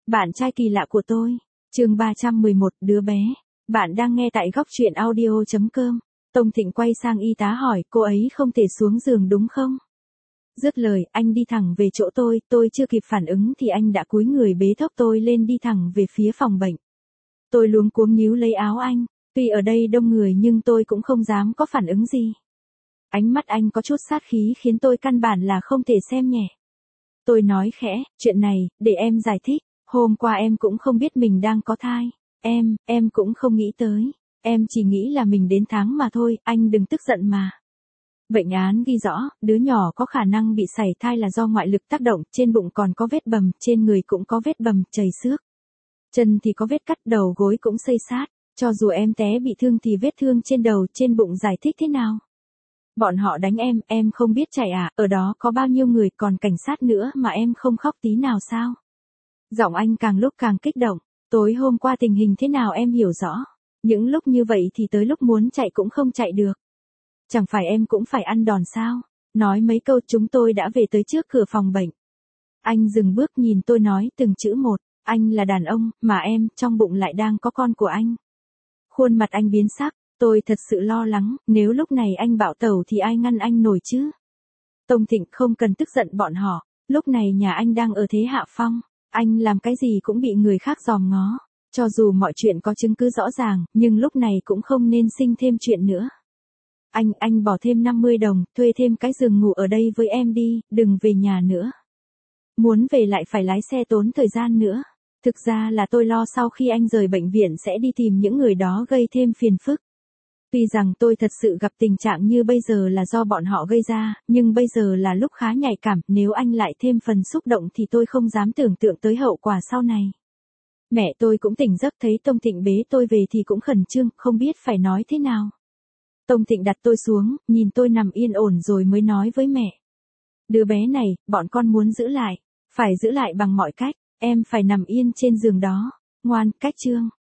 Bạn trai kỳ lạ của tôi. Chương 311, đứa bé. Bạn đang nghe tại góc truyện audio.com. Tông Thịnh quay sang y tá hỏi, cô ấy không thể xuống giường đúng không? Dứt lời, anh đi thẳng về chỗ tôi chưa kịp phản ứng thì anh đã cúi người bế thốc tôi lên đi thẳng về phía phòng bệnh. Tôi luống cuống níu lấy áo anh, tuy ở đây đông người nhưng tôi cũng không dám có phản ứng gì. Ánh mắt anh có chút sát khí khiến tôi căn bản là không thể xem nhẹ. Tôi nói khẽ, chuyện này, để em giải thích, hôm qua em cũng không biết mình đang có thai. Em cũng không nghĩ tới. Em chỉ nghĩ là mình đến tháng mà thôi, anh đừng tức giận mà. Bệnh án ghi rõ, đứa nhỏ có khả năng bị sảy thai là do ngoại lực tác động, trên bụng còn có vết bầm, trên người cũng có vết bầm, chảy xước. Chân thì có vết cắt, đầu gối cũng xây xát, cho dù em té bị thương thì vết thương trên đầu, trên bụng giải thích thế nào? Bọn họ đánh em không biết chạy à, ở đó có bao nhiêu người còn cảnh sát nữa mà em không khóc tí nào sao? Giọng anh càng lúc càng kích động, tối hôm qua tình hình thế nào em hiểu rõ, những lúc như vậy thì tới lúc muốn chạy cũng không chạy được. Chẳng phải em cũng phải ăn đòn sao? Nói mấy câu chúng tôi đã về tới trước cửa phòng bệnh. Anh dừng bước nhìn tôi nói từng chữ một, anh là đàn ông, mà em, trong bụng lại đang có con của anh. Khuôn mặt anh biến sắc, tôi thật sự lo lắng, nếu lúc này anh bạo tẩu thì ai ngăn anh nổi chứ? Tông Thịnh không cần tức giận bọn họ, lúc này nhà anh đang ở thế hạ phong, anh làm cái gì cũng bị người khác dòm ngó. Cho dù mọi chuyện có chứng cứ rõ ràng, nhưng lúc này cũng không nên sinh thêm chuyện nữa. Anh bỏ thêm 50 đồng, thuê thêm cái giường ngủ ở đây với em đi, đừng về nhà nữa. Muốn về lại phải lái xe tốn thời gian nữa. Thực ra là tôi lo sau khi anh rời bệnh viện sẽ đi tìm những người đó gây thêm phiền phức. Tuy rằng tôi thật sự gặp tình trạng như bây giờ là do bọn họ gây ra, nhưng bây giờ là lúc khá nhạy cảm, nếu anh lại thêm phần xúc động thì tôi không dám tưởng tượng tới hậu quả sau này. Mẹ tôi cũng tỉnh giấc thấy Tông Thịnh bế tôi về thì cũng khẩn trương, không biết phải nói thế nào. Tông Thịnh đặt tôi xuống, nhìn tôi nằm yên ổn rồi mới nói với mẹ. Đứa bé này, bọn con muốn giữ lại, phải giữ lại bằng mọi cách, em phải nằm yên trên giường đó, ngoan, cách chương.